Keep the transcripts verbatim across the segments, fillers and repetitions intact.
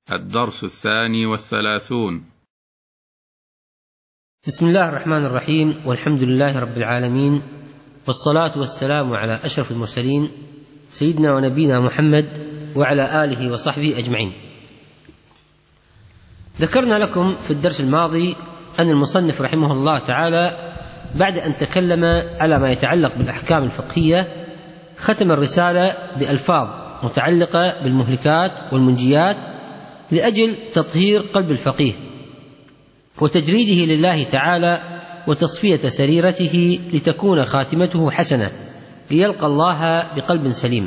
الدرس الثاني والثلاثون. بسم الله الرحمن الرحيم، والحمد لله رب العالمين، والصلاة والسلام على أشرف المرسلين سيدنا ونبينا محمد وعلى آله وصحبه أجمعين. ذكرنا لكم في الدرس الماضي أن المصنف رحمه الله تعالى بعد أن تكلم على ما يتعلق بالأحكام الفقهية ختم الرسالة بألفاظ متعلقة بالمهلكات والمنجيات لأجل تطهير قلب الفقيه وتجريده لله تعالى وتصفية سريرته لتكون خاتمته حسنة ليلقى الله بقلب سليم.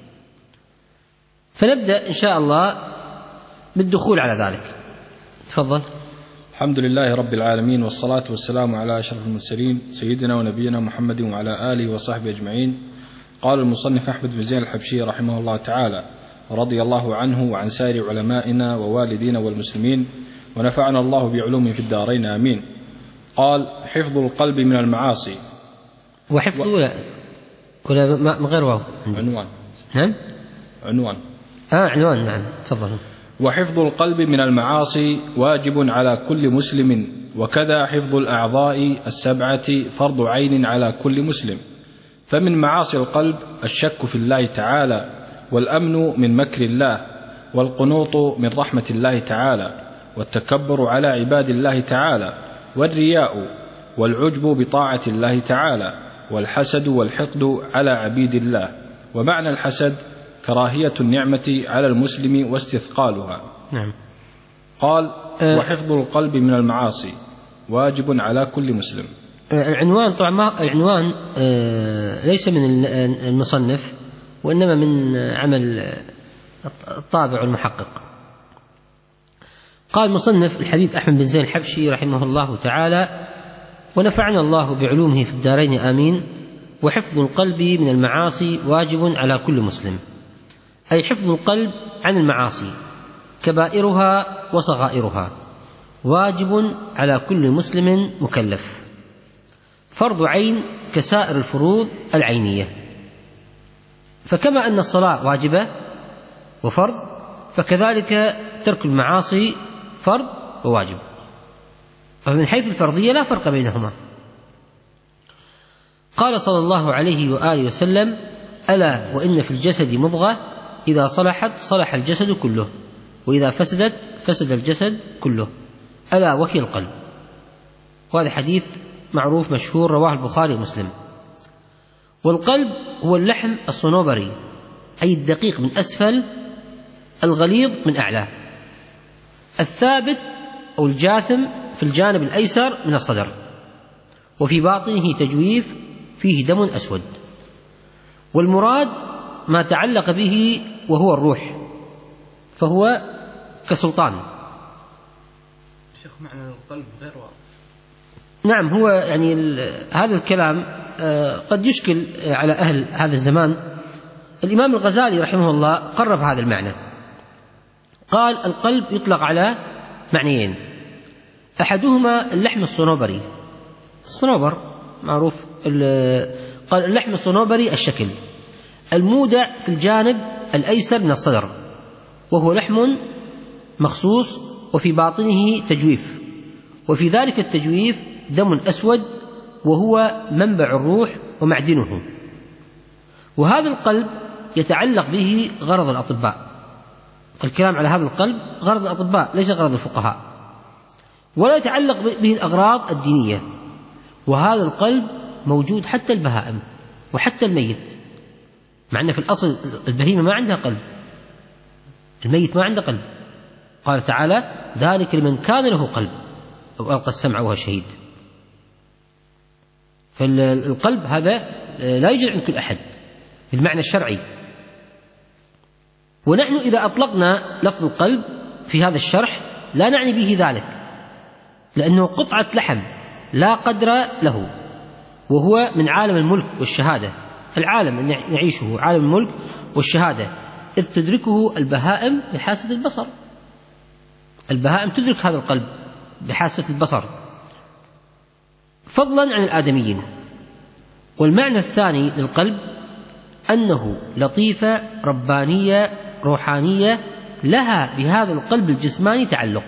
فنبدأ إن شاء الله بالدخول على ذلك. تفضل. الحمد لله رب العالمين، والصلاة والسلام على أشرف المرسلين سيدنا ونبينا محمد وعلى آله وصحبه أجمعين. قال المصنف أحمد بن زين الحبشي رحمه الله تعالى رضي الله عنه وعن سائر علمائنا ووالدينا والمسلمين، ونفعنا الله بعلومه في الدارين آمين. قال: حفظ القلب من المعاصي. وحفظ و... ولا ولا ما غير واو؟ عنوان. نعم عنوان. آه عنوان. نعم تفضل. وحفظ القلب من المعاصي واجب على كل مسلم، وكذا حفظ الأعضاء السبعة فرض عين على كل مسلم. فمن معاصي القلب الشك في الله تعالى، والأمن من مكر الله، والقنوط من رحمة الله تعالى، والتكبر على عباد الله تعالى، والرياء، والعجب بطاعة الله تعالى، والحسد والحقد على عبيد الله. ومعنى الحسد كراهية النعمة على المسلم واستثقالها. نعم. قال: وحفظ القلب من المعاصي واجب على كل مسلم. العنوان طبعا ما العنوان ليس من المصنف، وإنما من عمل الطابع والمحقق. قال المصنف الحبيب أحمد بن زين الحبشي رحمه الله تعالى: ونفعنا الله بعلومه في الدارين آمين. وحفظ القلب من المعاصي واجب على كل مسلم، أي حفظ القلب عن المعاصي كبائرها وصغائرها واجب على كل مسلم مكلف، فرض عين كسائر الفروض العينية. فكما أن الصلاة واجبة وفرض، فكذلك ترك المعاصي فرض وواجب. فمن حيث الفرضية لا فرق بينهما. قال صلى الله عليه وآله وسلم: ألا وإن في الجسد مضغة إذا صلحت صلح الجسد كله، وإذا فسدت فسد الجسد كله، ألا وهي القلب. وهذا حديث معروف مشهور رواه البخاري ومسلم. والقلب هو اللحم الصنوبري، أي الدقيق من أسفل، الغليظ من أعلى، الثابت أو الجاثم في الجانب الأيسر من الصدر، وفي باطنه تجويف فيه دم أسود. والمراد ما تعلق به وهو الروح، فهو كسلطان. شيخ معنى القلب غير واضح. نعم، هو يعني هذا الكلام قد يشكل على أهل هذا الزمان. الإمام الغزالي رحمه الله قرب هذا المعنى، قال: القلب يطلق على معنيين، أحدهما اللحم الصنوبري، الصنوبر معروف، قال اللحم الصنوبري الشكل المودع في الجانب الأيسر من الصدر، وهو لحم مخصوص، وفي باطنه تجويف، وفي ذلك التجويف دم أسود، وهو منبع الروح ومعدنه. وهذا القلب يتعلق به غرض الأطباء. الكلام على هذا القلب غرض الأطباء ليس غرض الفقهاء، ولا يتعلق به الأغراض الدينية. وهذا القلب موجود حتى البهائم وحتى الميت، مع أن في الأصل البهيمة ما عندها قلب، الميت ما عنده قلب. قال تعالى: ذلك لمن كان له قلب أو ألقى السمع وهو شهيد. فالقلب هذا لا يوجد عند كل أحد بالمعنى الشرعي. ونحن إذا أطلقنا لفظ القلب في هذا الشرح لا نعني به ذلك، لأنه قطعة لحم لا قدر له، وهو من عالم الملك والشهادة. العالم الذي نعيشه عالم الملك والشهادة، إذ تدركه البهائم بحاسة البصر. البهائم تدرك هذا القلب بحاسة البصر، فضلا عن الآدميين. والمعنى الثاني للقلب أنه لطيفة ربانية روحانية لها بهذا القلب الجسماني تعلق،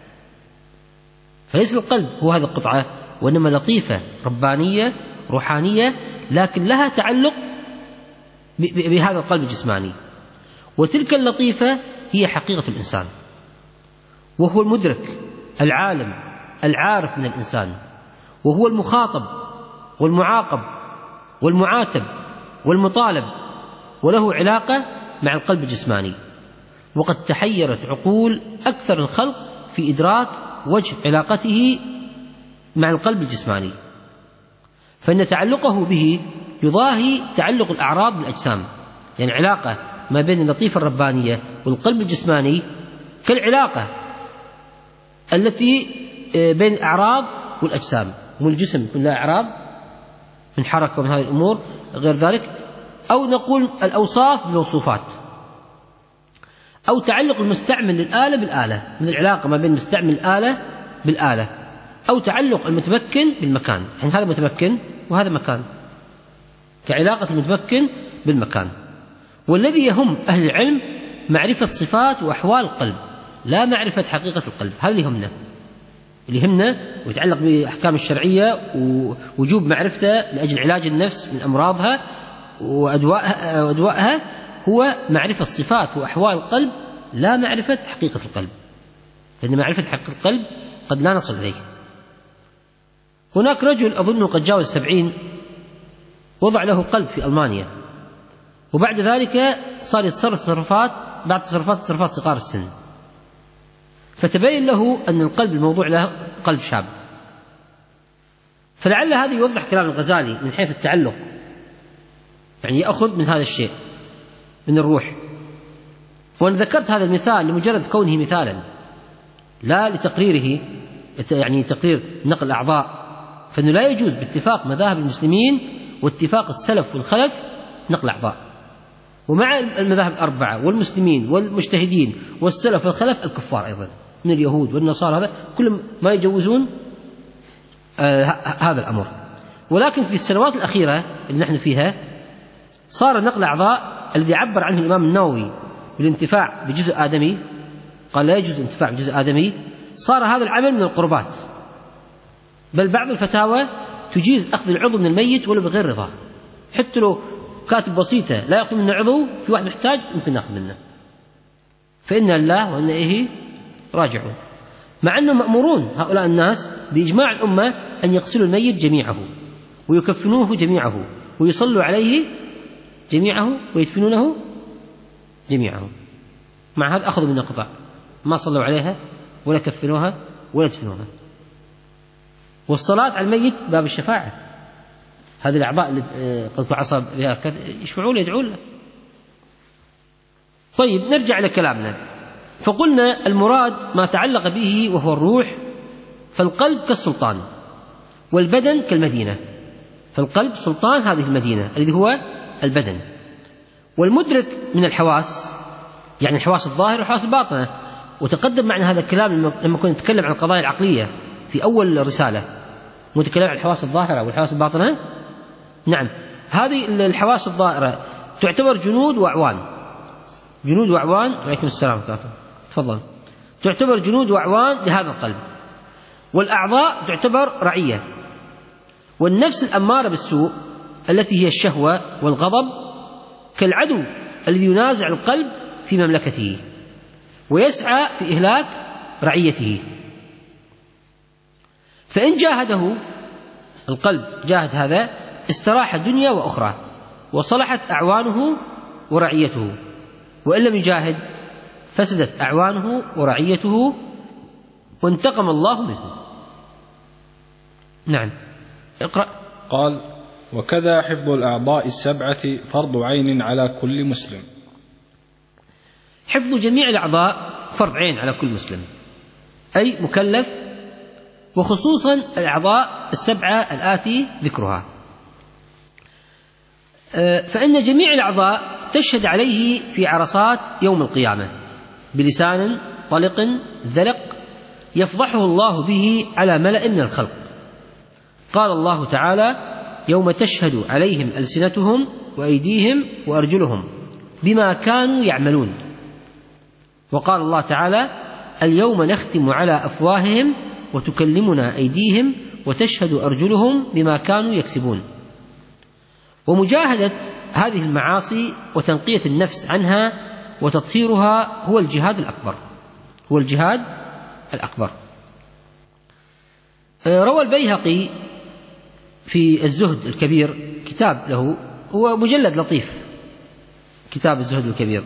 فليس القلب هو هذه القطعة، وإنما لطيفة ربانية روحانية، لكن لها تعلق بهذا القلب الجسماني. وتلك اللطيفة هي حقيقة الإنسان، وهو المدرك العالم العارف من الإنسان، وهو المخاطب والمعاقب والمعاتب والمطالب، وله علاقة مع القلب الجسماني. وقد تحيرت عقول أكثر الخلق في إدراك وجه علاقته مع القلب الجسماني، فإن تعلقه به يضاهي تعلق الأعراض بالأجسام، يعني علاقة ما بين اللطيفة الربانية والقلب الجسماني كالعلاقة التي بين الأعراض والأجسام، والجسم يكون له أعراض من حركة ومن هذه الأمور غير ذلك، أو نقول الأوصاف بالموصوفات، أو تعلق المستعمل للآلة بالآلة، من العلاقة ما بين مستعمل الآلة بالآلة، أو تعلق المتمكن بالمكان، يعني هذا متمكن وهذا مكان، كعلاقة المتمكن بالمكان. والذي يهم أهل العلم معرفة صفات وأحوال القلب، لا معرفة حقيقة القلب. هذا اللي يهمنا، اللي يهمنا ويتعلق بالأحكام الشرعية ووجوب معرفته لأجل علاج النفس من أمراضها وأدوائها, وأدوائها هو معرفة صفات وأحوال القلب، لا معرفة حقيقة القلب، فإن معرفة حقيقة القلب قد لا نصل إليه. هناك رجل أظنه قد جاوز السبعين وضع له قلب في ألمانيا، وبعد ذلك صار يتصرف تصرفات بعد تصرفات تصرفات صغار السن، فتبين له أن القلب الموضوع له قلب شاب. فلعل هذا يوضح كلام الغزالي من حيث التعلق، يعني يأخذ من هذا الشيء من الروح. وأنا ذكرت هذا المثال لمجرد كونه مثالا، لا لتقريره، يعني تقرير نقل الأعضاء، فإنه لا يجوز باتفاق مذاهب المسلمين واتفاق السلف والخلف نقل أعضاء، ومع المذاهب الأربعة والمسلمين والمجتهدين والسلف والخلف الكفار أيضا من اليهود والنصارى، هذا كلهم ما يجوزون آه هذا الأمر. ولكن في السنوات الأخيرة اللي نحن فيها صار نقل أعضاء الذي عبر عنه الإمام النووي بالانتفاع بجزء آدمي، قال لا يجوز الانتفاع بجزء آدمي، صار هذا العمل من القربات، بل بعض الفتاوى تجيز أخذ العضو من الميت ولو بغير رضا، حتى لو كاتب بسيطة لا يأخذ منه عضو، في واحد محتاج ممكن نأخذ منه، فإن الله وإن إليه راجعون. مع أنهم مأمورون هؤلاء الناس بإجماع الأمة أن يغسلوا الميت جميعه ويكفنوه جميعه ويصلوا عليه جميعه ويدفنونه جميعه، مع هذا أخذوا من قطع، ما صلوا عليها ولا كفنوها ولا دفنوها. والصلاة على الميت باب الشفاعة، هذه الأعضاء اللي قد عصب بها يشفعوا له يدعون له. طيب نرجع لكلامنا، فقلنا المراد ما تعلق به وهو الروح، فالقلب كالسلطان والبدن كالمدينة، فالقلب سلطان هذه المدينة الذي هو البدن. والمدرك من الحواس يعني الحواس الظاهرة والحواس الباطنة، وتقدم معنا هذا الكلام لما كنا نتكلم عن القضايا العقلية في أول رسالة، متكلم عن الحواس الظاهرة والحواس الباطنة. نعم، هذه الحواس الظاهرة تعتبر جنود وأعوان، جنود وأعوان. عليكم السلام ورحمة الله، تفضل. تعتبر جنود وأعوان لهذا القلب، والأعضاء تعتبر رعية. والنفس الأمارة بالسوء التي هي الشهوة والغضب كالعدو الذي ينازع القلب في مملكته ويسعى في إهلاك رعيته، فإن جاهده القلب جاهد هذا استراح دنيا وأخرى وصلحت أعوانه ورعيته، وإن لم يجاهد فسدت أعوانه ورعيته وانتقم الله منه. نعم، اقرأ. قال: وكذا حفظ الأعضاء السبعة فرض عين على كل مسلم. حفظ جميع الأعضاء فرض عين على كل مسلم، أي مكلف، وخصوصا الأعضاء السبعة الآتي ذكرها، فإن جميع الأعضاء تشهد عليه في عرصات يوم القيامة بلسان طلق ذلق يفضحه الله به على ملأ من الخلق. قال الله تعالى: يوم تشهد عليهم ألسنتهم وأيديهم وأرجلهم بما كانوا يعملون. وقال الله تعالى: اليوم نختم على أفواههم وتكلمنا أيديهم وتشهد أرجلهم بما كانوا يكسبون. ومجاهدة هذه المعاصي وتنقية النفس عنها وتطهيرها هو الجهاد الأكبر هو الجهاد الأكبر. روى البيهقي في الزهد الكبير كتاب له، هو مجلد لطيف، كتاب الزهد الكبير،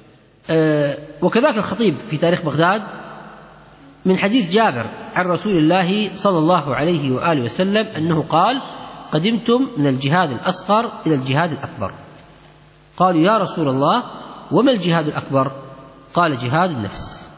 وكذلك الخطيب في تاريخ بغداد من حديث جابر عن رسول الله صلى الله عليه وآله وسلم أنه قال: قدمتم من الجهاد الأصغر إلى الجهاد الأكبر. قالوا: يا رسول الله وما الجهاد الأكبر؟ قال: جهاد النفس.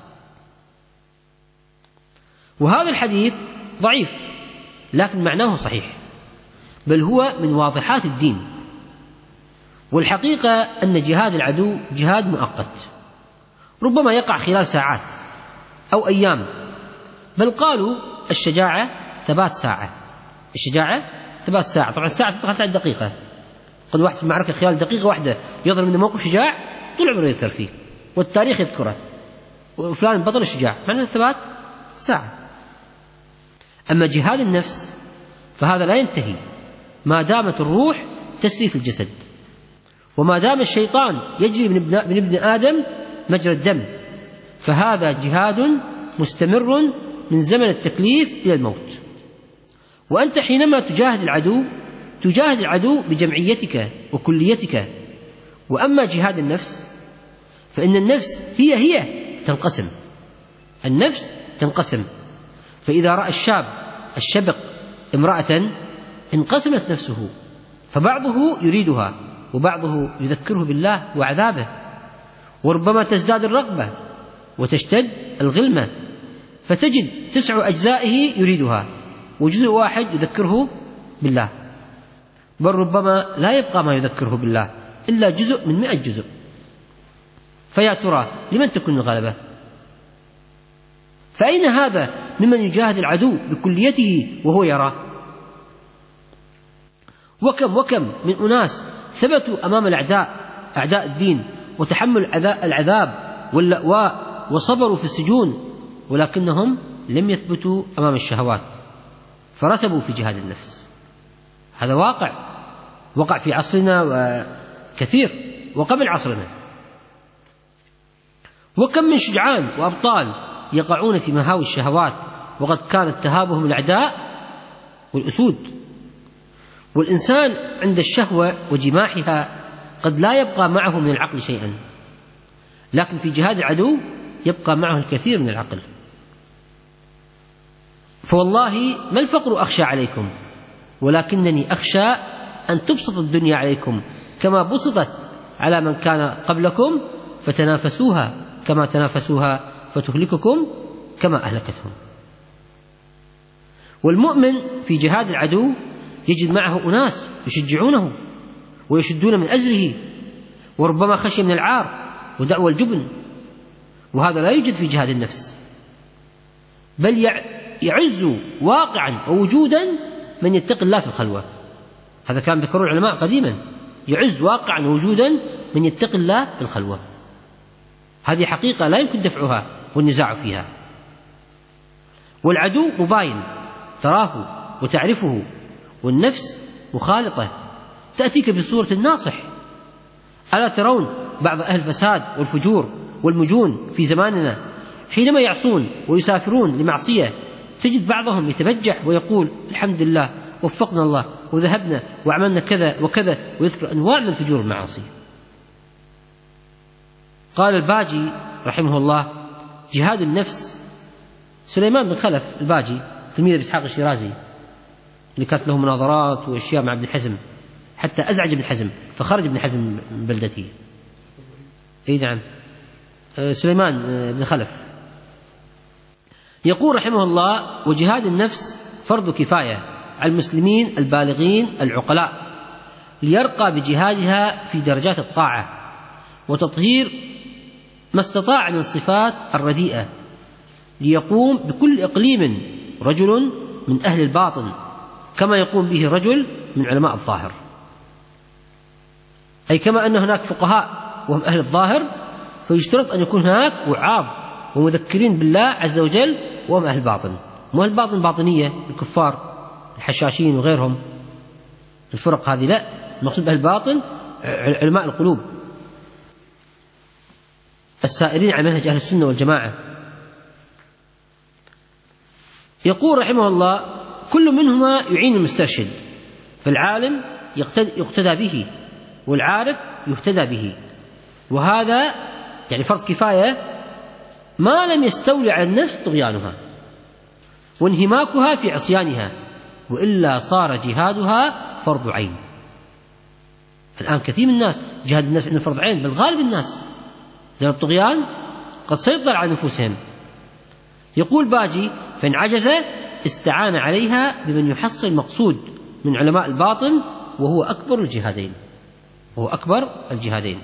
وهذا الحديث ضعيف لكن معناه صحيح، بل هو من واضحات الدين. والحقيقة أن جهاد العدو جهاد مؤقت، ربما يقع خلال ساعات أو أيام، بل قالوا الشجاعة ثبات ساعة الشجاعة ثبات ساعة طبعا الساعة تدخل على دقيقة، قد واحد في المعركة خلال دقيقة واحدة يظهر منه موقف شجاع طول عمره يذكر فيه والتاريخ يذكره، وفلان بطل الشجاع، معناه ثبات ساعة. أما جهاد النفس فهذا لا ينتهي ما دامت الروح تسري في الجسد، وما دام الشيطان يجري من ابن, من ابن آدم مجرى الدم، فهذا جهاد مستمر من زمن التكليف إلى الموت. وأنت حينما تجاهد العدو تجاهد العدو بجمعيتك وكليتك. وأما جهاد النفس فإن النفس هي هي تنقسم النفس تنقسم فإذا رأى الشاب الشبق امرأة انقسمت نفسه، فبعضه يريدها وبعضه يذكره بالله وعذابه، وربما تزداد الرغبة وتشتد الغلمة، فتجد تسع أجزائه يريدها وجزء واحد يذكره بالله، بل ربما لا يبقى ما يذكره بالله إلا جزء من مئة جزء. فيا ترى لمن تكون الغلبة؟ فأين هذا ممن يجاهد العدو بكليته وهو يرى؟ وكم وكم من أناس ثبتوا أمام الأعداء أعداء الدين وتحملوا العذاب واللأواء وصبروا في السجون، ولكنهم لم يثبتوا أمام الشهوات فرسبوا في جهاد النفس. هذا واقع وقع في عصرنا وكثير وقبل عصرنا. وكم من شجعان وأبطال يقعون في مهاوي الشهوات وقد كانت تهابهم الأعداء والأسود. والإنسان عند الشهوة وجماحها قد لا يبقى معه من العقل شيئا، لكن في جهاد العدو يبقى معه الكثير من العقل. فوالله ما الفقر أخشى عليكم، ولكنني أخشى أن تبسط الدنيا عليكم كما بسطت على من كان قبلكم فتنافسوها كما تنافسوها فتهلككم كما أهلكتهم. والمؤمن في جهاد العدو يجد معه أناس يشجعونه ويشدون من أزره، وربما خشي من العار ودعوى الجبن، وهذا لا يوجد في جهاد النفس، بل يعز واقعا ووجودا من يتقي الله في الخلوة. هذا كان ذكروا العلماء قديما، يعز واقعا ووجودا من يتقي الله في الخلوة. هذه حقيقة لا يمكن دفعها والنزاع فيها. والعدو مباين تراه وتعرفه، والنفس مخالطة تأتيك بصورة الناصح. ألا ترون بعض أهل الفساد والفجور والمجون في زماننا حينما يعصون ويسافرون لمعصية تجد بعضهم يتبجح ويقول الحمد لله وفقنا الله وذهبنا وعملنا كذا وكذا، ويذكر أنواع من الفجور والمعاصي. قال الباجي رحمه الله: جهاد النفس. سليمان بن خلف الباجي تلميذ بإسحاق الشيرازي اللي كانت له مناظرات وأشياء مع ابن حزم، حتى أزعج ابن حزم فخرج ابن حزم من بلدته. أي نعم، سليمان بن خلف يقول رحمه الله: وجهاد النفس فرض كفاية على المسلمين البالغين العقلاء ليرقى بجهادها في درجات الطاعة وتطهير ما استطاع من الصفات الرديئة، ليقوم بكل إقليم رجل من أهل الباطن كما يقوم به رجل من علماء الظاهر. أي كما أن هناك فقهاء وهم أهل الظاهر، فيشترط أن يكون هناك وعاظ ومذكرين بالله عز وجل وهم أهل الباطن، مو أهل الباطن باطنية الكفار الحشاشين وغيرهم الفرق هذه، لا، المقصود أهل الباطن علماء القلوب السائرين على منهج أهل السنة والجماعة. يقول رحمه الله: كل منهما يعين المسترشد، فالعالم يقتدى به والعارف يهتدى به، وهذا يعني فرض كفاية ما لم يستولي على النفس طغيانها وانهماكها في عصيانها، وإلا صار جهادها فرض عين. الآن كثير من الناس جهاد النفس إنه فرض عين، بل غالب الناس لأن الطغيان قد سيطر على نفوسهم. يقول باجي: فإن عجز استعان عليها بمن يحصل المقصود من علماء الباطن، وهو أكبر الجهادين وهو أكبر الجهادين.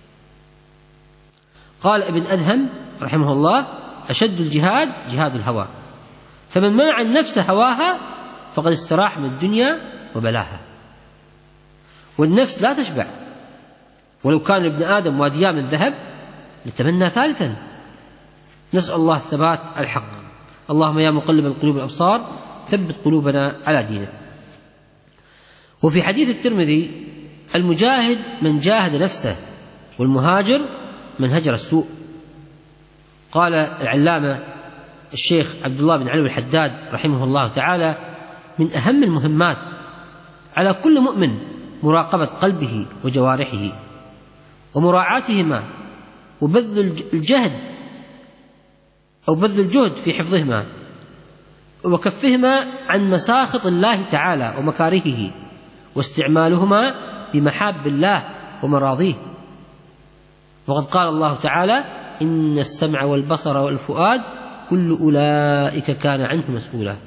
قال ابن أدهم رحمه الله: أشد الجهاد جهاد الهوى، فمن منع النفس هواها فقد استراح من الدنيا وبلاها. والنفس لا تشبع، ولو كان ابن آدم واديان من ذهب لتمنى ثالثا. نسأل الله الثبات على الحق. اللهم يا مقلب القلوب والأبصار ثبت قلوبنا على دينك. وفي حديث الترمذي: المجاهد من جاهد نفسه، والمهاجر من هجر السوء. قال العلامة الشيخ عبد الله بن علي الحداد رحمه الله تعالى: من أهم المهمات على كل مؤمن مراقبة قلبه وجوارحه ومراعاتهما، وبذل الجهد أو بذل الجهد في حفظهما وكفهما عن مساخط الله تعالى ومكارهه، واستعمالهما بمحاب الله ومراضيه. وقد قال الله تعالى: إن السمع والبصر والفؤاد كل أولئك كان عنه مسؤولا.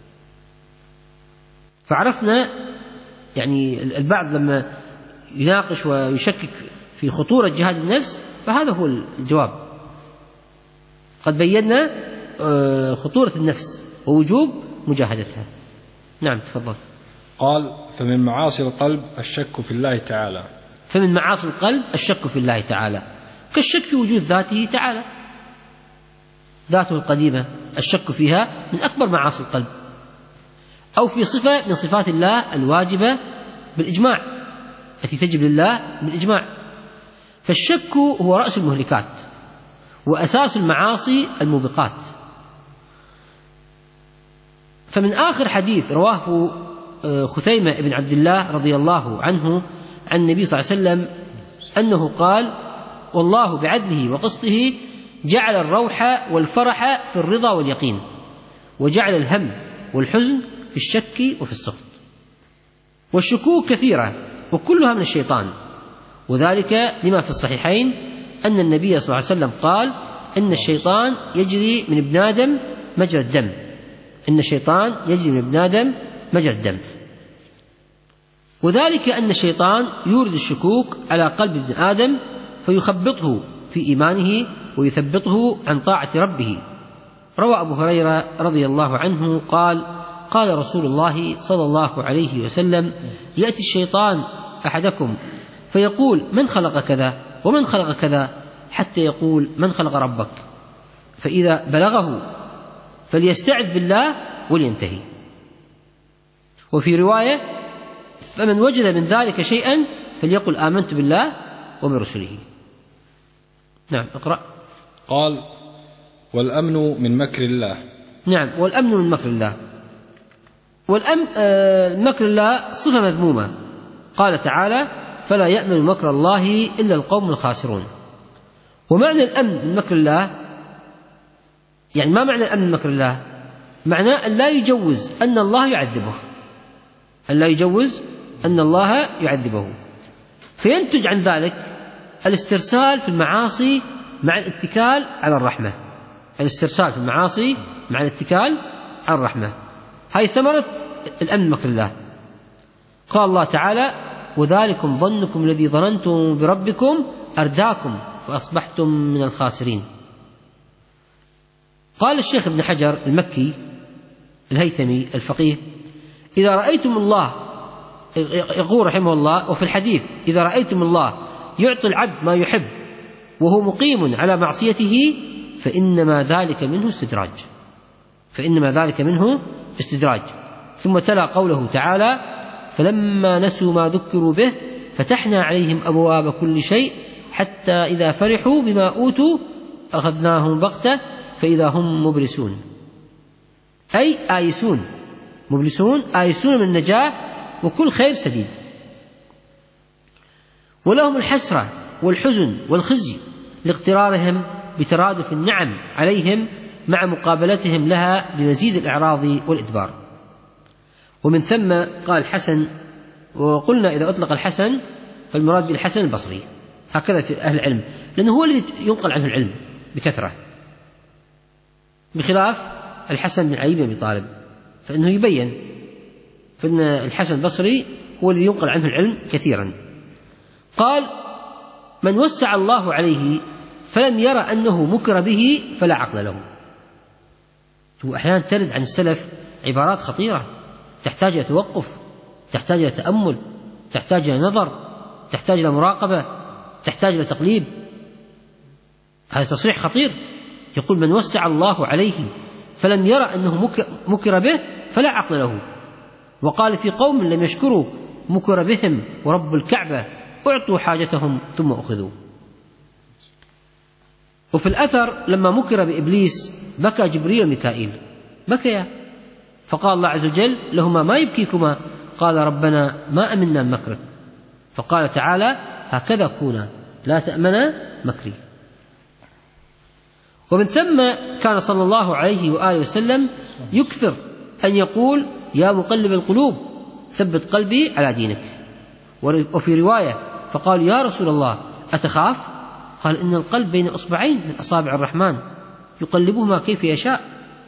فعرفنا يعني البعض لما يناقش ويشكك في خطورة جهاد النفس فهذا هو الجواب. قد بينا خطورة النفس ووجوب مجاهدتها. نعم تفضل. قال: فمن معاصي القلب الشك في الله تعالى. فمن معاصي القلب الشك في الله تعالى، كالشك في وجود ذاته تعالى، ذاته القديمة الشك فيها من أكبر معاصي القلب، أو في صفة من صفات الله الواجبة بالإجماع التي تجب لله بالإجماع. فالشك هو رأس المهلكات وأساس المعاصي الموبقات. فمن آخر حديث رواه خثيمة بن عبد الله رضي الله عنه عن النبي صلى الله عليه وسلم أنه قال: والله بعدله وقسطه جعل الروح والفرح في الرضا واليقين، وجعل الهم والحزن في الشك وفي السخط. والشكوك كثيرة وكلها من الشيطان، وذلك لما في الصحيحين أن النبي صلى الله عليه وسلم قال: إن الشيطان يجري من ابن آدم مجرى الدم إن الشيطان يجري من ابن آدم مجرى الدم. وذلك أن الشيطان يورد الشكوك على قلب ابن آدم فيخبطه في إيمانه ويثبطه عن طاعة ربه. روى أبو هريرة رضي الله عنه قال: قال رسول الله صلى الله عليه وسلم: يأتي الشيطان أحدكم فيقول: من خلق كذا ومن خلق كذا، حتى يقول: من خلق ربك؟ فإذا بلغه فليستعذ بالله ولينتهي. وفي رواية: فمن وجد من ذلك شيئا فليقل آمنت بالله وبرسله. نعم اقرأ. قال: والأمن من مكر الله. نعم، والأمن من مكر الله. والأمن آه مكر الله صفة مذمومة. قال تعالى: فلا يأمن مكر الله إلا القوم الخاسرون. ومعنى الأمن من مكر الله يعني ما معنى الأمن من مكر الله؟ معناه أن لا يجوز أن الله يعذبه أن لا يجوز أن الله يعذبه فينتج عن ذلك الاسترسال في المعاصي مع الاتكال على الرحمة الاسترسال في المعاصي مع الاتكال على الرحمة. هذه ثمرة الأمن من مكر الله. قال الله تعالى: وذلكم ظنكم الذي ظننتم بربكم أرداكم فأصبحتم من الخاسرين. قال الشيخ ابن حجر المكي الهيثمي الفقيه: إذا رأيتم الله، يقول رحمه الله وفي الحديث: إذا رأيتم الله يعطي العبد ما يحب وهو مقيم على معصيته فإنما ذلك منه استدراج فإنما ذلك منه استدراج ثم تلا قوله تعالى: فلما نسوا ما ذكروا به فتحنا عليهم أبواب كل شيء حتى إذا فرحوا بما أوتوا أخذناهم بغتة فإذا هم مبلسون، أي آيسون. مبلسون آيسون من النجاة وكل خير سديد. ولهم الحسرة والحزن والخزي لاغترارهم بترادف النعم عليهم مع مقابلتهم لها بمزيد الإعراض والإدبار. ومن ثم قال الحسن، وقلنا إذا أطلق الحسن فالمراد بالحسن البصري، هكذا في أهل العلم، لأنه هو الذي ينقل عنه العلم بكثرة، بخلاف الحسن بن علي بن أبي طالب فإنه يبين فإن الحسن البصري هو الذي ينقل عنه العلم كثيرا. قال: من وسع الله عليه فلم يرى أنه مكر به فلا عقل له. وأحيانا ترد عن السلف عبارات خطيرة تحتاج إلى توقف، تحتاج إلى تأمل، تحتاج إلى نظر، تحتاج إلى مراقبة، تحتاج إلى تقليب. هذا تصريح خطير، يقول: من وسع الله عليه فلم يرى أنه مكر به فلا عقل له. وقال: في قوم لم يشكروا مكر بهم ورب الكعبة أعطوا حاجتهم ثم أخذوا. وفي الأثر لما مكر بإبليس بكى جبريل وميكائيل، بكيا، فقال الله عز وجل لهما: ما يبكيكما؟ قال: ربنا ما أمنا من مكرك. فقال تعالى: هكذا كونا لا تأمنا مكري. ومن ثم كان صلى الله عليه وآله وسلم يكثر أن يقول: يا مقلب القلوب ثبت قلبي على دينك. وفي رواية فقال: يا رسول الله أتخاف؟ قال: إن القلب بين أصبعين من أصابع الرحمن يقلبهما كيف يشاء.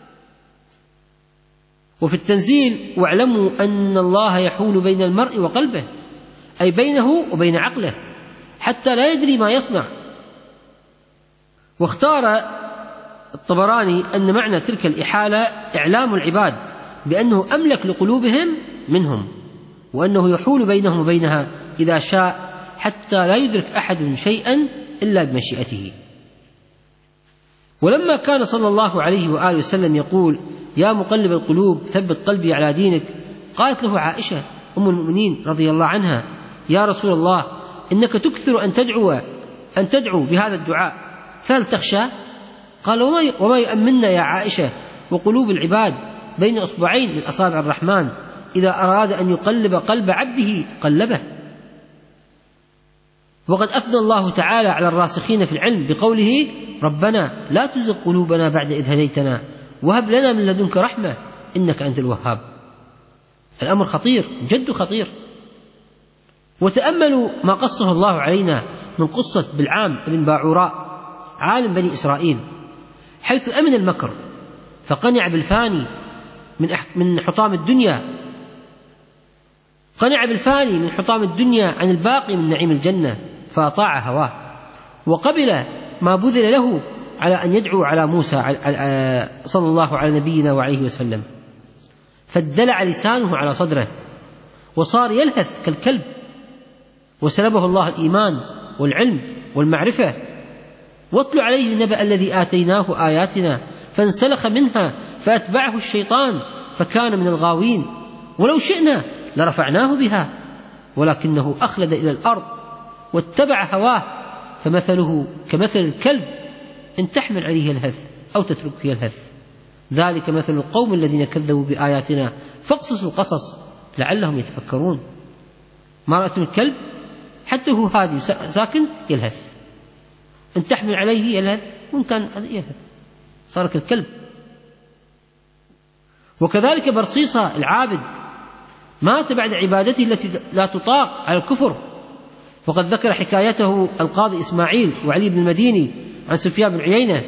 وفي التنزيل: واعلموا أن الله يحول بين المرء وقلبه، أي بينه وبين عقله حتى لا يدري ما يصنع. واختار الطبراني أن معنى تلك الإحالة إعلام العباد بأنه أملك لقلوبهم منهم، وأنه يحول بينهم وبينها إذا شاء حتى لا يدرك أحد شيئا إلا بمشيئته. ولما كان صلى الله عليه وآله وسلم يقول: يا مقلب القلوب ثبت قلبي على دينك، قالت له عائشة أم المؤمنين رضي الله عنها: يا رسول الله إنك تكثر أن تدعو أن تدعو بهذا الدعاء، فهل تخشى؟ قال: وما يؤمننا يا عائشة وقلوب العباد بين أصبعين من أصابع الرحمن، إذا أراد أن يقلب قلب عبده قلبه. وقد أثنى الله تعالى على الراسخين في العلم بقوله: ربنا لا تزغ قلوبنا بعد إذ هديتنا وهب لنا من لدنك رحمة إنك أنت الوهاب. الأمر خطير، جد خطير. وتأملوا ما قصه الله علينا من قصة بلعام بن باعوراء عالم بني إسرائيل، حيث أمن المكر فقنع بالفاني من حطام الدنيا قنع بالفاني من حطام الدنيا عن الباقي من نعيم الجنة، فأطاع هواه وقبل ما بذل له على أن يدعو على موسى صلى الله على نبينا وعليه وسلم، فادلع لسانه على صدره وصار يلهث كالكلب، وسلبه الله الإيمان والعلم والمعرفة. واتل عليه النبأ الذي آتيناه آياتنا فانسلخ منها فأتبعه الشيطان فكان من الغاوين، ولو شئنا لرفعناه بها ولكنه أخلد إلى الأرض واتبع هواه، فمثله كمثل الكلب إن تحمل عليه يلهث أو تتركه يلهث، ذلك مثل القوم الذين كذبوا بآياتنا فاقصص القصص لعلهم يتفكرون. ما رأيتم الكلب حتى هو هادي ساكن يلهث، إن تحمل عليه يلهث وإن كان يلهث صار كالكلب. وكذلك برصيصة العابد مات بعد عبادته التي لا تطاق على الكفر، وقد ذكر حكايته القاضي إسماعيل وعلي بن المديني عن سفيان بن عيينة،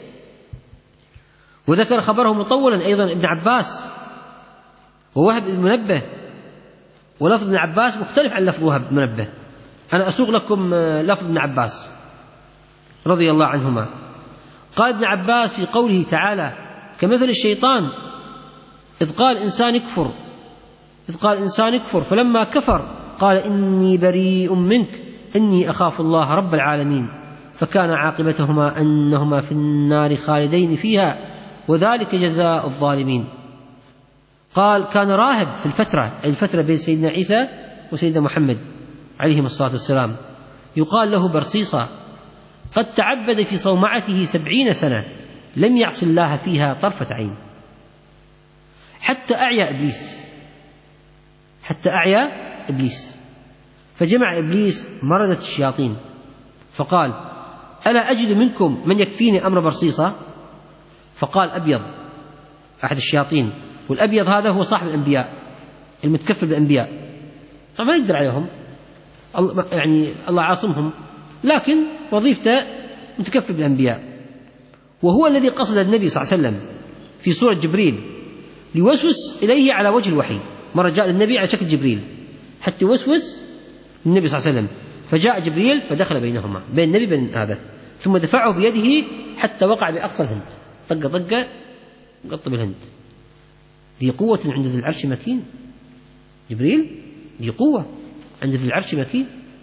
وذكر خبره مطولا أيضا ابن عباس ووهب بن منبه، ولفظ ابن عباس مختلف عن لفظ وهب بن منبه. أنا أسوق لكم لفظ ابن عباس رضي الله عنهما. قال ابن عباس في قوله تعالى: كمثل الشيطان إذ قال إنسان يكفر إذ قال إنسان يكفر فلما كفر قال إني بريء منك إني أخاف الله رب العالمين، فكان عاقبتهما أنهما في النار خالدين فيها وذلك جزاء الظالمين. قال كان راهب في الفترة الفترة بين سيدنا عيسى وسيدنا محمد عليهم الصلاة والسلام يقال له برصيصة، قد تعبد في صومعته سبعين سنة لم يعص الله فيها طرفة عين، حتى أعيا إبليس حتى أعيا إبليس فجمع إبليس مردة الشياطين فقال ألا أجد منكم من يكفيني أمر برصيصة؟ فقال أبيض أحد الشياطين، والأبيض هذا هو صاحب الأنبياء المتكفل بالأنبياء، طبعا ما يقدر عليهم يعني الله عاصمهم، لكن وظيفته متكفل بالأنبياء، وهو الذي قصد النبي صلى الله عليه وسلم في صورة جبريل ليوسوس إليه على وجه الوحي. مرة جاء للنبي على شكل جبريل حتى يوسوس النبي صلى الله عليه وسلم، فجاء جبريل فدخل بينهما بين النبي بين هذا، ثم دفعه بيده حتى وقع بأقصى الهند، طق طقة قط بالهند. ذي قوة عند ذي العرش مكين، جبريل ذي قوة عند ذي العرش مكين،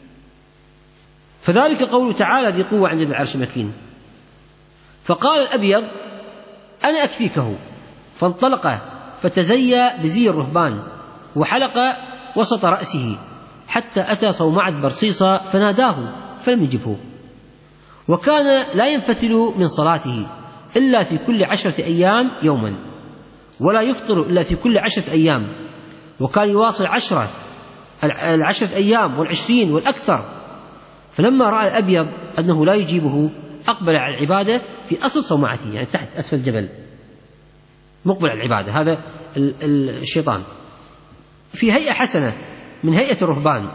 فذلك قوله تعالى ذي قوة عند ذي العرش مكين. فقال الأبيض أنا أكفيكه، فانطلق فتزيى بزي الرهبان وحلق وسط رأسه حتى أتى صومعة برصيصة فناداه فلم يجبه، وكان لا ينفتل من صلاته إلا في كل عشرة أيام يوما، ولا يفطر إلا في كل عشرة أيام، وكان يواصل عشرة العشرة أيام والعشرين والأكثر. فلما رأى الأبيض أنه لا يجيبه أقبل على العبادة في أصل صومعته، يعني تحت أسفل الجبل مقبل على العبادة، هذا الشيطان في هيئة حسنة من هيئة الرهبان.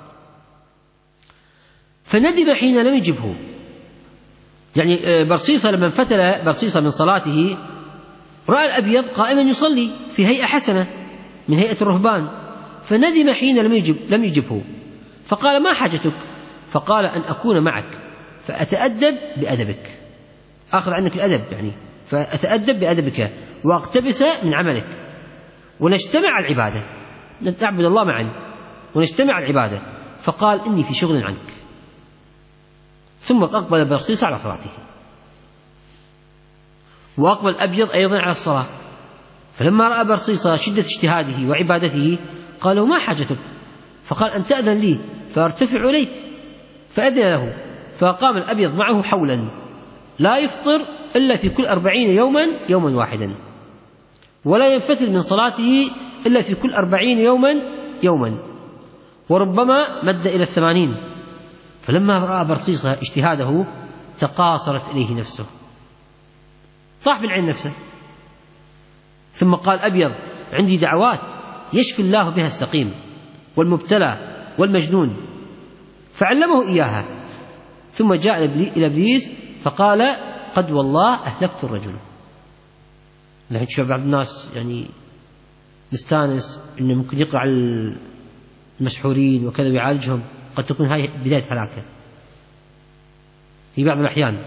فندم حين لم يجبه، يعني برصيصة لما انفتل برصيصة من صلاته رأى الأبيض قائما يصلي في هيئة حسنة من هيئة الرهبان، فندم حين لم يجب لم يجبه، فقال ما حاجتك؟ فقال أن أكون معك فأتأدب بأدبك، أخذ عنك الأدب، يعني فأتأدب بأدبك وأقتبس من عملك ونجتمع على العبادة، نعبد الله معا ونجتمع على العبادة. فقال إني في شغل عنك، ثم أقبل برصيصة على صلاته، وأقبل الأبيض أيضا على الصلاة. فلما رأى برصيصة شدة اجتهاده وعبادته قال له ما حاجتك؟ فقال أن تأذن لي فأرتفع إليك، فأذن له، فقام الأبيض معه حولا لا يفطر إلا في كل أربعين يوما يوما واحدا، ولا ينفتل من صلاته إلا في كل أربعين يوما يوما، وربما مد إلى الثمانين. فلما رأى برصيصة اجتهاده تقاصرت إليه نفسه، طاح بالعين نفسه. ثم قال أبيض عندي دعوات يشفي الله بها السقيم والمبتلى والمجنون، فعلمه إياها. ثم جاء إلى إبليس فقال قد والله أهلكت الرجل. لكن شوف بعض الناس يعني مستانس إنه ممكن يقرأ على المسحورين وكذا ويعالجهم، قد تكون هاي بداية هلاكه في بعض الأحيان.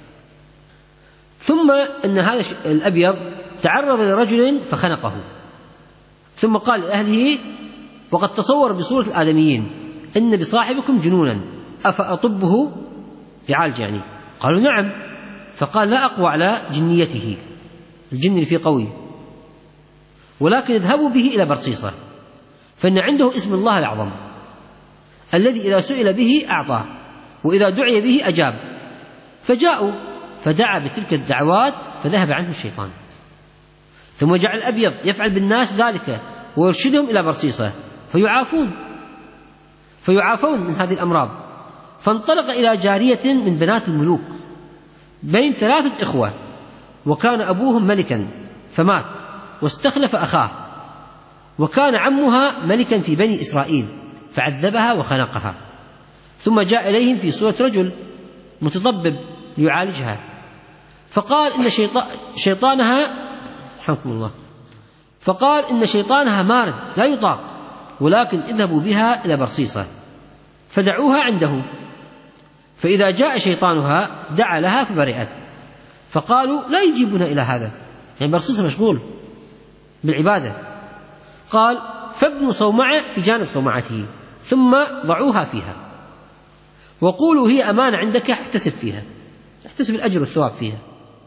ثم أن هذا الأبيض تعرض لرجل فخنقه، ثم قال لأهله وقد تصور بصورة الآدميين إن بصاحبكم جنونا أفأطبه يعالج يعني؟ قالوا نعم. فقال لا أقوى على جنيته، الجن اللي فيه قوي، ولكن اذهبوا به إلى برصيصة فإن عنده اسم الله الأعظم الذي إذا سئل به أعطاه وإذا دعي به أجاب. فجاءوا فدعا بتلك الدعوات فذهب عنه الشيطان. ثم جعل الأبيض يفعل بالناس ذلك ويرشدهم إلى برصيصة فيعافون فيعافون من هذه الأمراض. فانطلق إلى جارية من بنات الملوك بين ثلاثة إخوة، وكان أبوهم ملكا فمات واستخلف أخاه، وكان عمها ملكا في بني إسرائيل فعذبها وخنقها. ثم جاء إليهم في صورة رجل متطبب ليعالجها، فقال إن شيطانها حكم الله فقال إن شيطانها مارد لا يطاق، ولكن اذهبوا بها إلى برصيصة فدعوها عنده، فإذا جاء شيطانها دعا لها فبرئت. فقالوا لا يجيبون إلى هذا، يعني برصيصة مشغول بالعبادة. قال فابنوا صومعة في جانب صومعته ثم ضعوها فيها، وقولوا هي أمانة عندك احتسب فيها، احتسب الأجر والثواب فيها.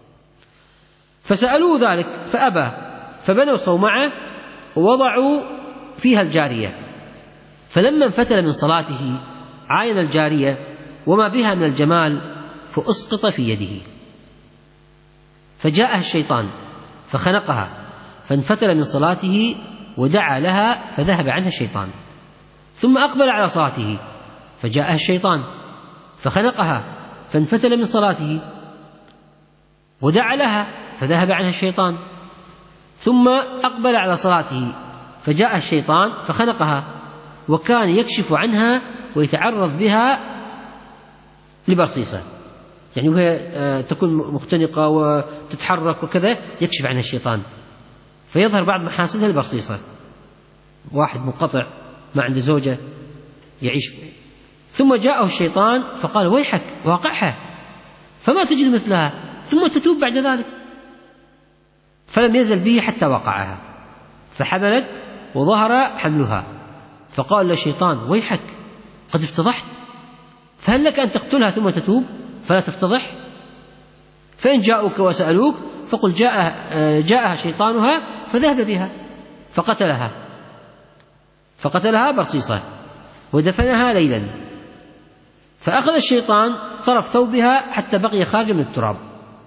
فسألوه ذلك فأبى، فبنوا صومعة ووضعوا فيها الجارية، فلما انفتل من صلاته عاين الجارية وما بها من الجمال فأسقط في يده، فجاءها الشيطان فخنقها، فانفتل من صلاته ودعا لها فذهب عنها الشيطان، ثم أقبل على صلاته فجاءها الشيطان فخنقها، فانفتل من صلاته ودعا لها فذهب عنها الشيطان، ثم أقبل على صلاته فجاء الشيطان فخنقها، وكان يكشف عنها ويتعرض بها لبرصيصة، يعني وهي تكون مختنقة وتتحرك وكذا يكشف عنها الشيطان فيظهر بعض محاسنها البرصيصة. واحد منقطع ما عنده زوجة يعيش، ثم جاءه الشيطان فقال ويحك واقعها فما تجد مثلها ثم تتوب بعد ذلك، فلم يزل به حتى وقعها، فحملت وظهر حملها، فقال للشيطان ويحك قد افتضحت، فهل لك أن تقتلها ثم تتوب فلا تفتضح؟ فإن جاءوك وسألوك فقل جاء جاءها شيطانها فذهب بها فقتلها فقتلها برصيصة ودفنها ليلا، فأخذ الشيطان طرف ثوبها حتى بقي خارجا من التراب،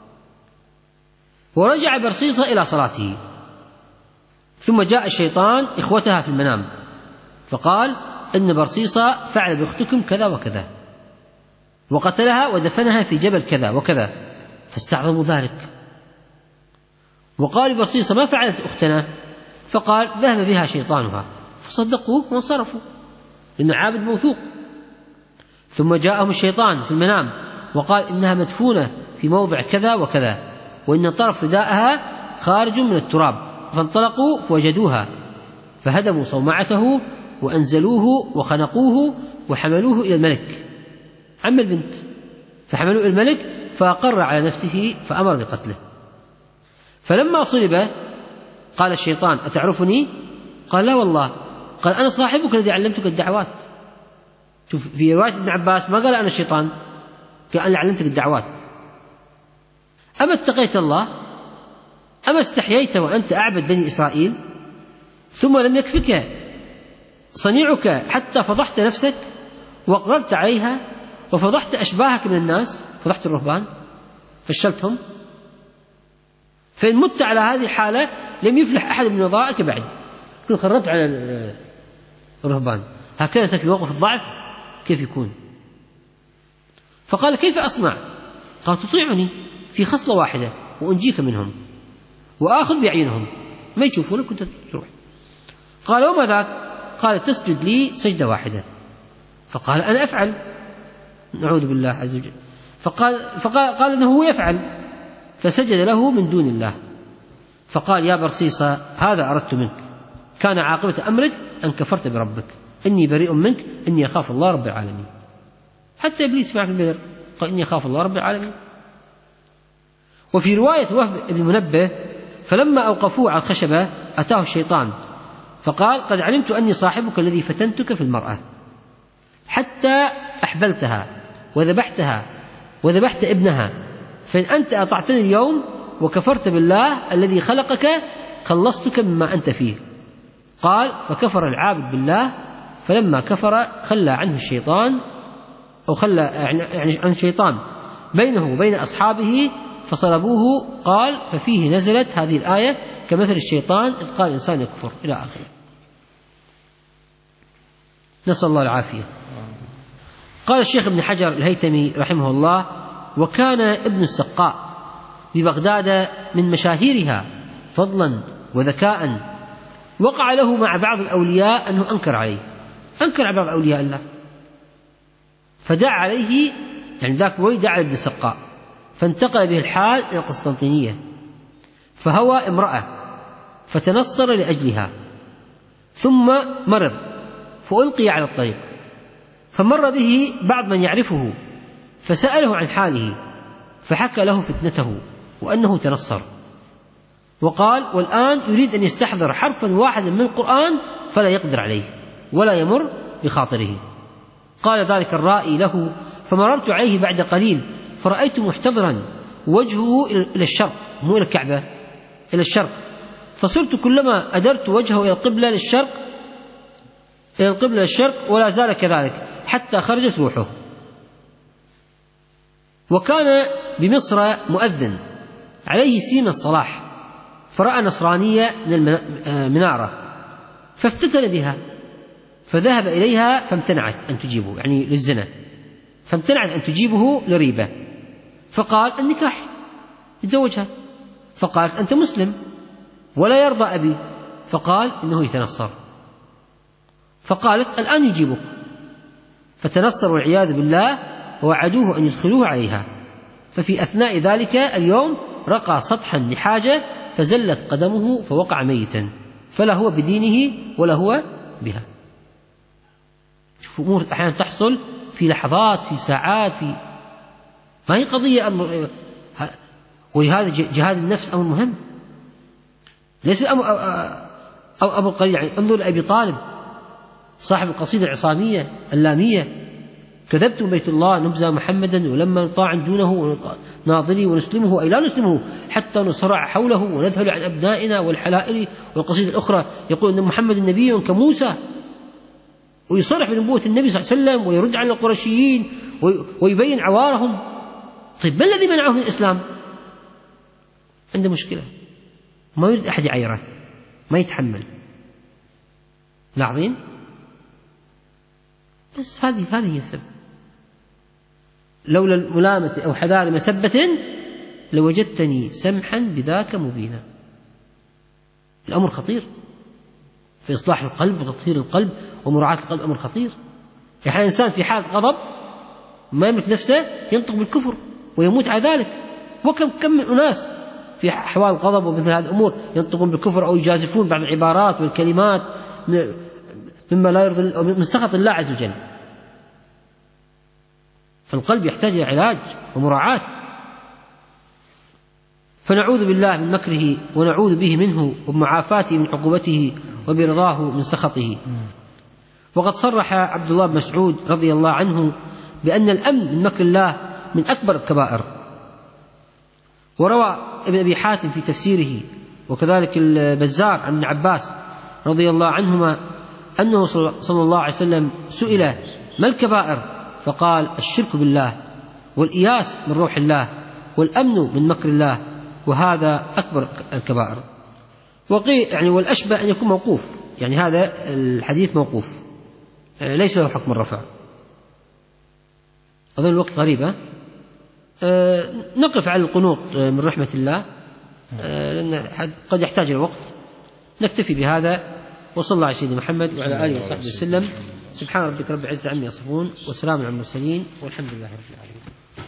ورجع برصيصة إلى صلاته، ثم جاء الشيطان إخوتها في المنام فقال إن برصيصة فعل بأختكم كذا وكذا وقتلها ودفنها في جبل كذا وكذا، فاستعظموا ذلك، وقال برصيصة ما فعلت أختنا، فقال ذهب بها شيطانها، فصدقوه وانصرفوا لأنه عابد موثوق. ثم جاءهم الشيطان في المنام وقال إنها مدفونة في موضع كذا وكذا، وإن طرف رداءها خارج من التراب، فانطلقوا فوجدوها فهدموا صومعته وأنزلوه وخنقوه وحملوه إلى الملك عم البنت، فحملوه إلى الملك فأقر على نفسه فأمر بقتله. فلما صلب قال الشيطان أتعرفني؟ قال لا والله. قال أنا صاحبك الذي علمتك الدعوات. شوف في رواية ابن عباس ما قال أنا الشيطان، قال أنا علمتك الدعوات. أما اتقيت الله أما استحييت وأنت أعبد بني إسرائيل؟ ثم لم يكفك صنيعك حتى فضحت نفسك وأقررت عليها وفضحت أشباهك من الناس، فضحت الرهبان فشلتهم، فإن مت على هذه الحالة لم يفلح أحد من وراءك بعد، كنت خربت على الرهبان. هكذا في موقف الضعف كيف يكون؟ فقال كيف أصنع؟ قال تطيعني في خصلة واحدة وأنجيك منهم وآخذ بعينهم ما يشوفونك كنت تروح. قال وما ذاك؟ قال تسجد لي سجدة واحدة. فقال أنا أفعل، نعوذ بالله عز وجل. فقال, فقال قال إنه هو يفعل، فسجد له من دون الله. فقال يا برصيصة هذا أردت منك، كان عاقبة أمرك أن كفرت بربك، إني بريء منك إني أخاف الله رب العالمين. حتى إبليس معه في البدر قال إني أخاف الله رب العالمين. وفي رواية وهب بن منبه فلما أوقفوه على الخشبة أتاه الشيطان فقال قد علمت أني صاحبك الذي فتنتك في المرأة حتى أحبلتها وذبحتها وذبحت ابنها، فإن أنت أطعتني اليوم وكفرت بالله الذي خلقك خلصتك مما أنت فيه. قال فكفر العابد بالله، فلما كفر خلى عنه الشيطان أو خلى يعني عن الشيطان بينه وبين أصحابه فصلبوه. قال ففيه نزلت هذه الآية كمثل الشيطان إذ قال الإنسان يكفر إلى آخره. نسأل الله العافية. قال الشيخ ابن حجر الهيثمي رحمه الله وكان ابن السقاء ببغداد من مشاهيرها فضلا وذكاء، وقع له مع بعض الأولياء أنه أنكر عليه، أنكر على بعض أولياء الله، فدعا عليه يعني ذاك وي دعا ابن السقاء، فانتقل به الحال إلى القسطنطينية، فهوى امرأة فتنصر لأجلها، ثم مرض فألقي على الطريق، فمر به بعض من يعرفه فسأله عن حاله، فحكى له فتنته وأنه تنصر، وقال والآن يريد أن يستحضر حرفا واحدا من القرآن فلا يقدر عليه ولا يمر بخاطره. قال ذلك الرائي له فمررت عليه بعد قليل فرأيت محتضرا وجهه إلى الشرق، مو إلى الكعبة، إلى الشرق، فصرت كلما أدرت وجهه إلى القبلة للشرق إلى القبلة للشرق ولا زال كذلك حتى خرجت روحه. وكان بمصر مؤذن عليه سيم الصلاح، فرأى نصرانية من المنارة فافتتن بها، فذهب إليها فامتنعت أن تجيبه، يعني للزنا، فامتنعت أن تجيبه لريبة، فقال النكاح يتزوجها، فقالت أنت مسلم ولا يرضى أبي، فقال إنه يتنصر، فقالت الآن يجيبك، فتنصر والعياذ بالله ووعدوه أن يدخلوه عليها. ففي أثناء ذلك اليوم رقى سطحا لحاجة فزلت قدمه فوقع ميتا، فلا هو بدينه ولا هو بها. شوف أمور أحيانا تحصل في لحظات، في ساعات، في ما هي قضية أمر، ولهذا جهاد النفس أمر مهم، ليس الأمر أو أمر قليل. يعني انظر لأبي طالب صاحب القصيدة العصامية اللامية: كذبتم بيت الله نبذى محمدا ولما نطاع دونه ناظري ونسلمه، أي لا نسلمه حتى نصرع حوله ونذهل عن أبنائنا والحلائل. والقصيدة الأخرى يقول أن محمد نبي كموسى، ويصرح بنبوة النبي صلى الله عليه وسلم ويرد على القرشيين ويبين عوارهم. طيب ما الذي منعه من الإسلام؟ عنده مشكلة، ما يريد أحد يعيره، ما يتحمل. لاحظين؟ بس هذه هذه هي السبب. لولا الملامة أو حذار مسبة لوجدتني سمحا بذاك مبينا. الأمر خطير في إصلاح القلب وتطهير القلب ومراعاة القلب، أمر خطير. يعني إنسان في حالة غضب ما يملك نفسه ينطق بالكفر ويموت على ذلك. وكم كم من أناس في أحوال الغضب ومثل هذه الأمور ينطقون بالكفر أو يجازفون بعض العبارات والكلمات مما لا يرضي من سخط الله عز وجل. فالقلب يحتاج إلى علاج ومراعاة. فنعوذ بالله من مكره ونعوذ به منه وبمعافاته من عقوبته وبرضاه من سخطه. وقد صرح عبد الله بن مسعود رضي الله عنه بأن الأمن من مكر الله من أكبر الكبائر. وروى ابن أبي حاتم في تفسيره وكذلك البزار عن ابن عباس رضي الله عنهما أنه صلى الله عليه وسلم سئل ما الكبائر؟ فقال الشرك بالله والإياس من روح الله والأمن من مكر الله، وهذا أكبر الكبائر. وقيل يعني والأشبه أن يكون موقوف، يعني هذا الحديث موقوف ليس له حكم الرفع. أظن الوقت غريبة، أه نقف على القنوط من رحمة الله أه لأن قد يحتاج الوقت. نكتفي بهذا، وصلى الله على سيدنا محمد وعلى آله وصحبه وسلم. سبحان ربك رب العزة عما يصفون وسلام على المرسلين والحمد لله رب العالمين.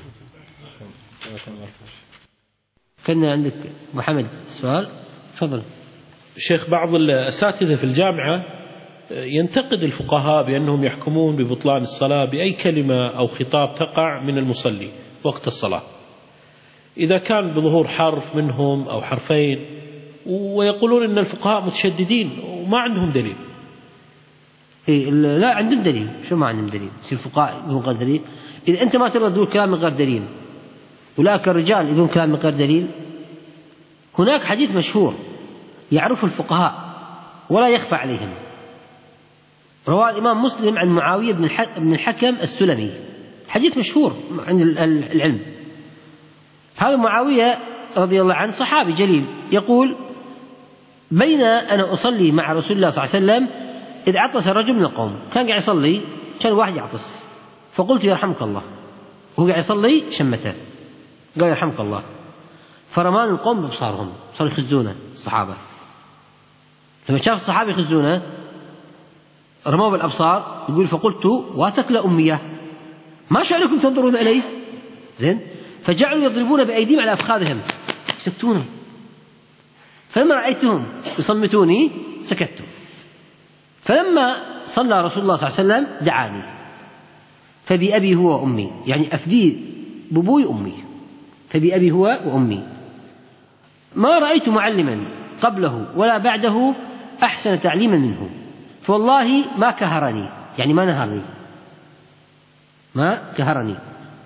كان عندك محمد سؤال؟ تفضل. شيخ، بعض الأساتذة في الجامعة ينتقد الفقهاء بأنهم يحكمون ببطلان الصلاة بأي كلمة أو خطاب تقع من المصلي وقت الصلاة، إذا كان بظهور حرف منهم أو حرفين، ويقولون أن الفقهاء متشددين وما عندهم دليل. إيه لا عندهم دليل. شو ما عندهم دليل؟ يصير الفقهاء بدون غير دليل؟ إذا أنت ما ترى تقول كلام من غير دليل، أولئك الرجال يقولون كلام من غير دليل. هناك حديث مشهور يعرفه الفقهاء ولا يخفى عليهم، رواه الإمام مسلم عن معاوية بن الحكم السلمي، حديث مشهور عند العلم. هذا معاوية رضي الله عنه صحابي جليل، يقول بين أنا أصلي مع رسول الله صلى الله عليه وسلم إذ عطس رجل من القوم، كان قاعد يصلي كان واحد يعطس، فقلت يرحمك الله، وهو قاعد يصلي شمته قال يرحمك الله، فرمان القوم بأبصارهم، صاروا يخزونه الصحابة. لما شاف الصحابة يخزونه رموا بالأبصار، يقول فقلت واتك لأمية ما شأنكم تنظرون إليه؟ زين، فجعلوا يضربون بأيديهم على أفخاذهم يسكتون، فلما رأيتهم يصمتوني سكتوا. فلما صلى رسول الله صلى الله عليه وسلم دعاني فبأبي هو وأمي، يعني أفدي بابوي وأمي، فبأبي هو وأمي، ما رأيت معلما قبله ولا بعده أحسن تعليما منه، فوالله ما كهرني، يعني ما نهرني، ما كهرني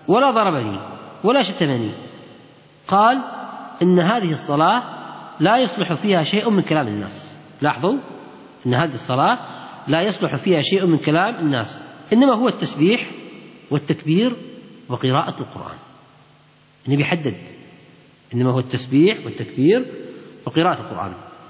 ولا ضربني ولا شتمني. قال إن هذه الصلاة لا يصلح فيها شيء من كلام الناس. لاحظوا إن هذه الصلاة لا يصلح فيها شيء من كلام الناس، إنما هو التسبيح والتكبير وقراءة القرآن. النبي حدد إنما هو التسبيح والتكبير وقراءة القرآن.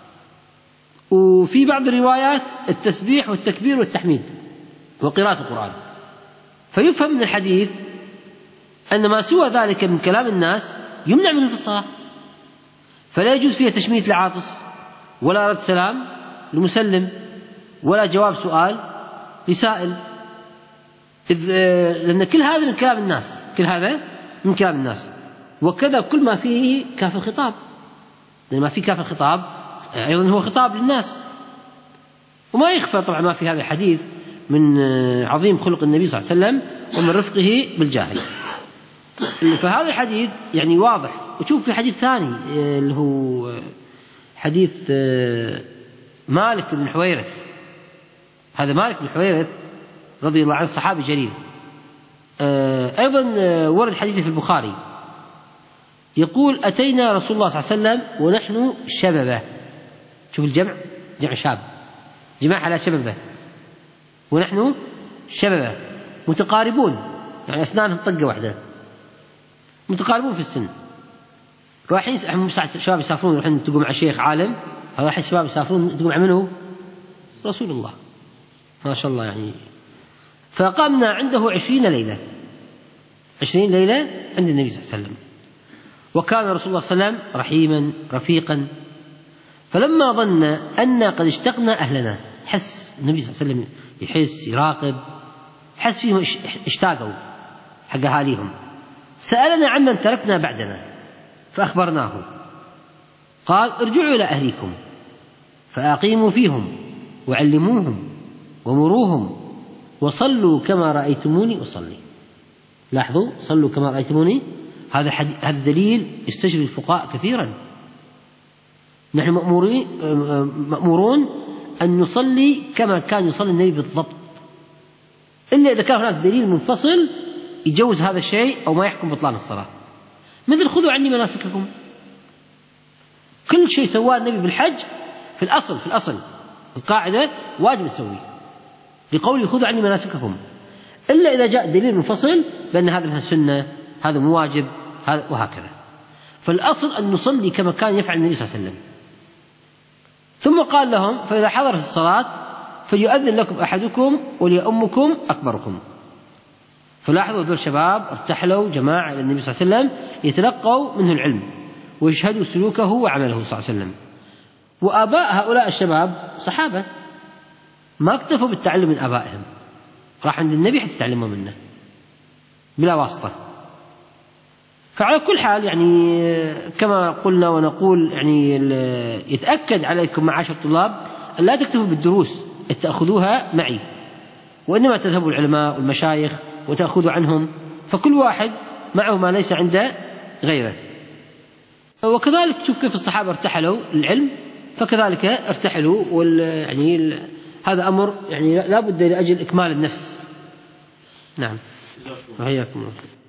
وفي بعض الروايات التسبيح والتكبير والتحميد وقراءة القرآن. فيفهم من الحديث أن ما سوى ذلك من كلام الناس يمنع منه في الصلاة، فلا يجوز فيها تشميت لعاطس ولا رد سلام لمسلم ولا جواب سؤال لسائل، إذ لأن كل هذا من كلام الناس، كل هذا من كلام الناس. وكذا كل ما فيه كاف الخطاب، لأن ما فيه كاف الخطاب أيضا هو خطاب للناس. وما يخفى طبعا ما في هذا الحديث من عظيم خلق النبي صلى الله عليه وسلم ومن رفقه بالجاهل. فهذا الحديث يعني واضح. وشوف في حديث ثاني اللي هو حديث مالك بن الحويرث. هذا مالك بن الحويرث رضي الله عنه صحابي جليل، أيضا ورد حديث في البخاري يقول أتينا رسول الله صلى الله عليه وسلم ونحن شببة. شوف الجمع، جمع شاب، جماعة على شببة، ونحن شببة متقاربون، يعني أسنانهم طقة واحدة، متقاربون في السن. رايحين شباب يسافرون، يروحون يلتقوا مع شيخ عالم، رايحين شباب يسافرون يلتقوا مع منه؟ رسول الله ما شاء الله يعني. فقامنا عنده عشرين ليلة، عشرين ليلة عند النبي صلى الله عليه وسلم. وكان رسول الله صلى الله عليه وسلم رحيما رفيقا. فلما ظن أن قد اشتقنا أهلنا، حس النبي صلى الله عليه وسلم يحس يراقب، حس فيهم اشتاقوا حق أهاليهم، سألنا عمن تركنا بعدنا فأخبرناه. قال ارجعوا إلى أهليكم فأقيموا فيهم وعلموهم ومروهم وصلوا كما رأيتموني أصلي. لاحظوا، صلوا كما رأيتموني، هذا هذا دليل يستشري الفقهاء كثيرا. نحن مأمورين مأمورون أن نصلي كما كان يصلي النبي بالضبط، إلا إذا كان هناك دليل منفصل يجوز هذا الشيء أو ما يحكم بطلان الصلاة. مثل خذوا عني مناسككم، كل شيء سواه النبي بالحج في الأصل في الأصل القاعدة واجب نسويه لقوله خذوا عني مناسككم، إلا إذا جاء دليل منفصل بأن هذا من السنة، هذا مو واجب، هذا وهكذا. فالأصل أن نصلي كما كان يفعل النبي صلى الله عليه وسلم. ثم قال لهم فإذا حضرت الصلاة فليؤذن لكم أحدكم وليؤمكم أكبركم. فلاحظوا ذول الشباب ارتحلوا جماعة إلى النبي صلى الله عليه وسلم يتلقوا منه العلم ويشهدوا سلوكه وعمله صلى الله عليه وسلم. وآباء هؤلاء الشباب صحابة ما اكتفوا بالتعلم من آبائهم، راح عند النبي حتى تعلموا منه بلا واسطة. فعلى كل حال يعني كما قلنا ونقول يعني يتأكد عليكم معاشر الطلاب أن لا تكتفوا بالدروس تأخذوها معي، وإنما تذهبوا العلماء والمشايخ وتأخذوا عنهم، فكل واحد معه ما ليس عند غيره. وكذلك تشوف كيف الصحابة ارتحلوا العلم، فكذلك ارتحلوا وال يعني هذا أمر يعني لا بد لأجل إكمال النفس. نعم. وحياكم الله.